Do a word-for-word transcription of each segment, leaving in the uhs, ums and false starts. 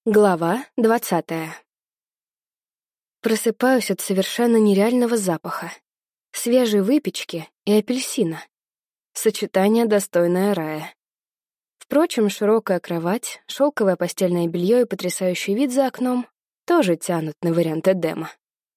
Глава двадцатая. Просыпаюсь от совершенно нереального запаха. Свежей выпечки и апельсина. Сочетание, достойное рая. Впрочем, широкая кровать, шелковое постельное белье и потрясающий вид за окном тоже тянут на вариант Эдема.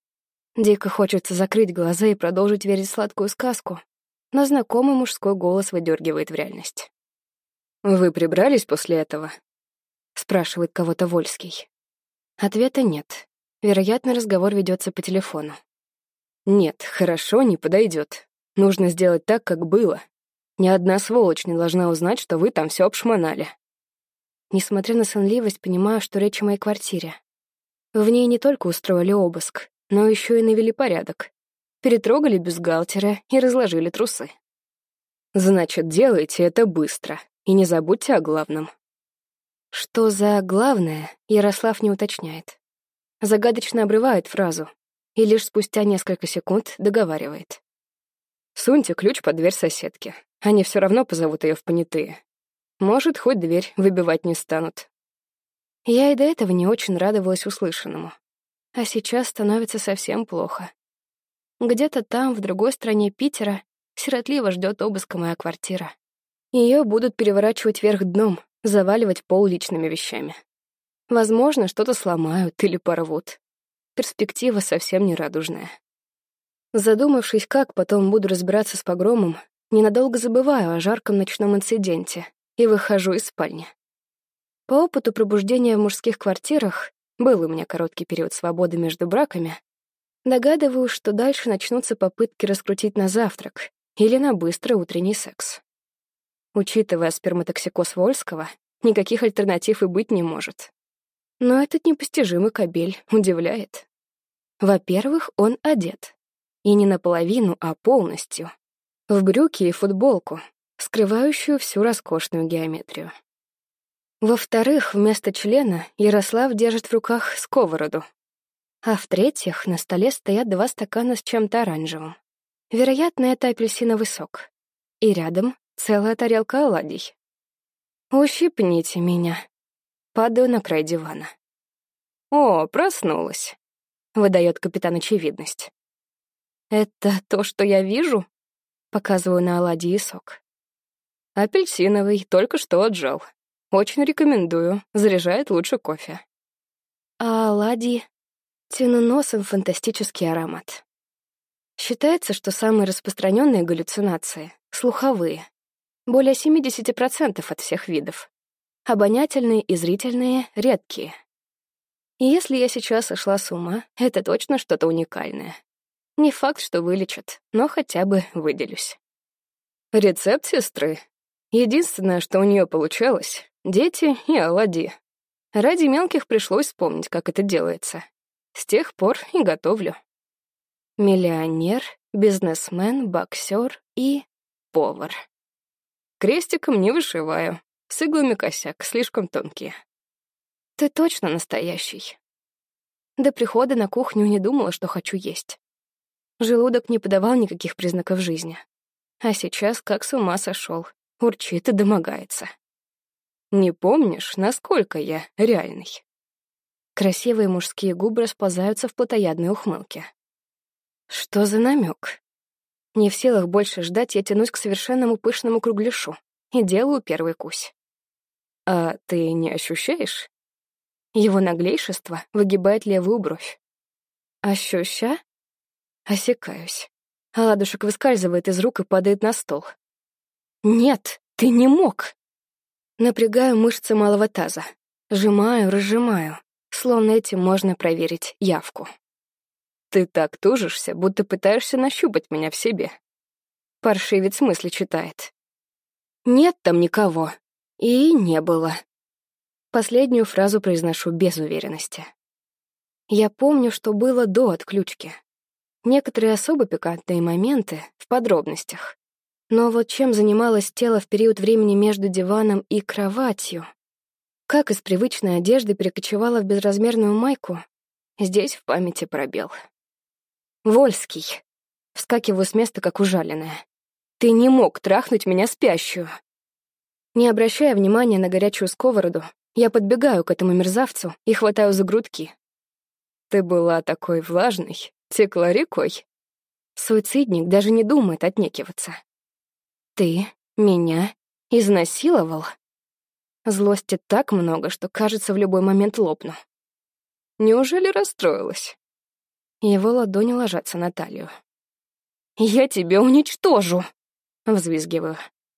Дико хочется закрыть глаза и продолжить верить в сладкую сказку, но знакомый мужской голос выдергивает в реальность. «Вы прибрались после этого?» — спрашивает кого-то Вольский. Ответа нет. Вероятно, разговор ведется по телефону. «Нет, хорошо, не подойдет. Нужно сделать так, как было. Ни одна сволочь не должна узнать, что вы там все обшмонали». Несмотря на сонливость, понимаю, что речь о моей квартире. В ней не только устроили обыск, но еще и навели порядок. Перетрогали бюстгальтера и разложили трусы. «Значит, делайте это быстро, и не забудьте о главном». Что за главное, Ярослав не уточняет. Загадочно обрывает фразу и лишь спустя несколько секунд договаривает. «Суньте ключ под дверь соседки. Они все равно позовут ее в понятые. Может, хоть дверь выбивать не станут». Я и до этого не очень радовалась услышанному. А сейчас становится совсем плохо. Где-то там, в другой стране Питера, сиротливо ждет обыска моя квартира. Ее будут переворачивать вверх дном, заваливать пол личными вещами. Возможно, что-то сломают или порвут. Перспектива совсем не радужная. Задумавшись, как потом буду разбираться с погромом, ненадолго забываю о жарком ночном инциденте и выхожу из спальни. По опыту пробуждения в мужских квартирах, был у меня короткий период свободы между браками, догадываюсь, что дальше начнутся попытки раскрутить на завтрак или на быстрый утренний секс. Учитывая сперматоксикоз Вольского, никаких альтернатив и быть не может. Но этот непостижимый кобель удивляет. Во-первых, он одет. И не наполовину, а полностью. В брюки и футболку, скрывающую всю роскошную геометрию. Во-вторых, вместо члена Ярослав держит в руках сковороду. А в-третьих, на столе стоят два стакана с чем-то оранжевым. Вероятно, это апельсиновый сок. И рядом целая тарелка оладий. «Ущипните меня». Падаю на край дивана. «О, проснулась», — выдает капитан очевидность. «Это то, что я вижу?» — показываю на оладьи и сок. «Апельсиновый, только что отжал. Очень рекомендую, заряжает лучше кофе». А оладьи? Тяну носом фантастический аромат. Считается, что самые распространенные галлюцинации — слуховые. Более семьдесят процентов от всех видов. Обонятельные и зрительные — редкие. И если я сейчас сошла с ума, это точно что-то уникальное. Не факт, что вылечат, но хотя бы выделюсь. Рецепт сестры. Единственное, что у нее получалось — дети и оладьи. Ради мелких пришлось вспомнить, как это делается. С тех пор и готовлю. Миллионер, бизнесмен, боксер и повар. Крестиком не вышиваю. С иглами косяк, слишком тонкие. Ты точно настоящий. До прихода на кухню не думала, что хочу есть. Желудок не подавал никаких признаков жизни. А сейчас как с ума сошел, урчит и домогается. Не помнишь, насколько я реальный? Красивые мужские губы расползаются в плотоядной ухмылке. Что за намек? Не в силах больше ждать, я тянусь к совершенному пышному кругляшу и делаю первый кусь. А ты не ощущаешь? Его наглейшество выгибает левую бровь. Ощуща? Осекаюсь. Оладушек выскальзывает из рук и падает на стол. Нет, ты не мог. Напрягаю мышцы малого таза. Сжимаю, разжимаю. Словно этим можно проверить явку. Ты так тужишься, будто пытаешься нащупать меня в себе. Паршивец мысли читает. Нет там никого. И не было. Последнюю фразу произношу без уверенности. Я помню, что было до отключки. Некоторые особо пикантные моменты в подробностях. Но вот чем занималось тело в период времени между диваном и кроватью? Как из привычной одежды перекочевала в безразмерную майку? Здесь в памяти пробел. Вольский. Вскакиваю с места, как ужаленная. Ты не мог трахнуть меня спящую. Не обращая внимания на горячую сковороду, Я подбегаю к этому мерзавцу и хватаю за грудки. «Ты была такой влажной, текла рекой». Суицидник даже не думает отнекиваться. «Ты меня изнасиловал?» Злости так много, что, кажется, в любой момент лопну. «Неужели расстроилась?» Его ладони ложатся на талию. «Я тебя уничтожу!» — взвизгиваю.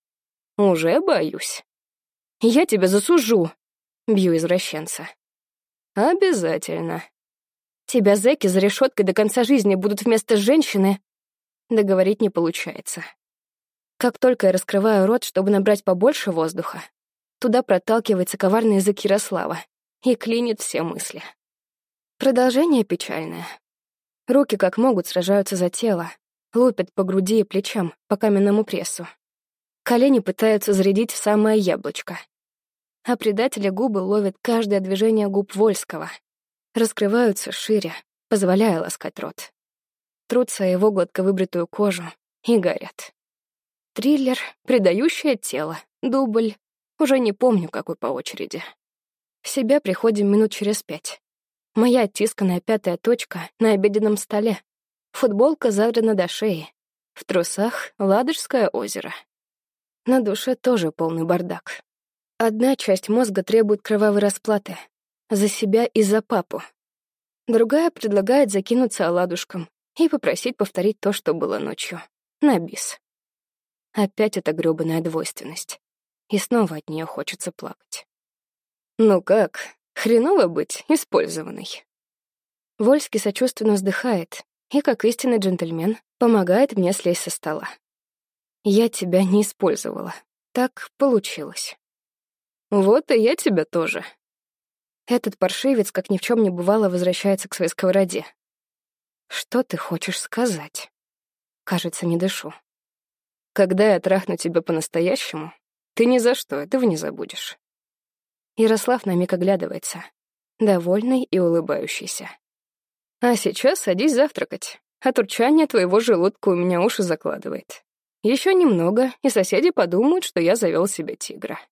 «Уже боюсь. Я тебя засужу!» — бью извращенца. «Обязательно. Тебя зэки за решеткой до конца жизни будут вместо женщины...» Договорить не получается. Как только я раскрываю рот, чтобы набрать побольше воздуха, туда проталкивается коварный язык Ярослава и клинит все мысли. Продолжение печальное. Руки как могут сражаются за тело, лупят по груди и плечам, по каменному прессу. Колени пытаются зарядить в самое яблочко. А предателя губы ловят каждое движение губ Вольского. Раскрываются шире, позволяя ласкать рот. Трутся его гладко выбритую кожу и горят. Триллер, предающее тело, дубль. Уже не помню, какой по очереди. В себя приходим минут через пять. Моя оттисканная пятая точка на обеденном столе. Футболка задрана до шеи. В трусах Ладожское озеро. На душе тоже полный бардак. Одна часть мозга требует кровавой расплаты. За себя и за папу. Другая предлагает закинуться оладушком и попросить повторить то, что было ночью. На бис. Опять эта грёбаная двойственность. И снова от нее хочется плакать. Ну как, хреново быть использованной? Вольский сочувственно вздыхает и, как истинный джентльмен, помогает мне слезть со стола. Я тебя не использовала. Так получилось. Вот и я тебя тоже. Этот паршивец, как ни в чем не бывало, возвращается к своей сковороде. Что ты хочешь сказать? Кажется, не дышу. Когда я трахну тебя по-настоящему, ты ни за что этого не забудешь. Ярослав на миг оглядывается, довольный и улыбающийся. А сейчас садись завтракать. От урчания твоего желудка у меня уши закладывает. Еще немного, и соседи подумают, что я завел себе тигра.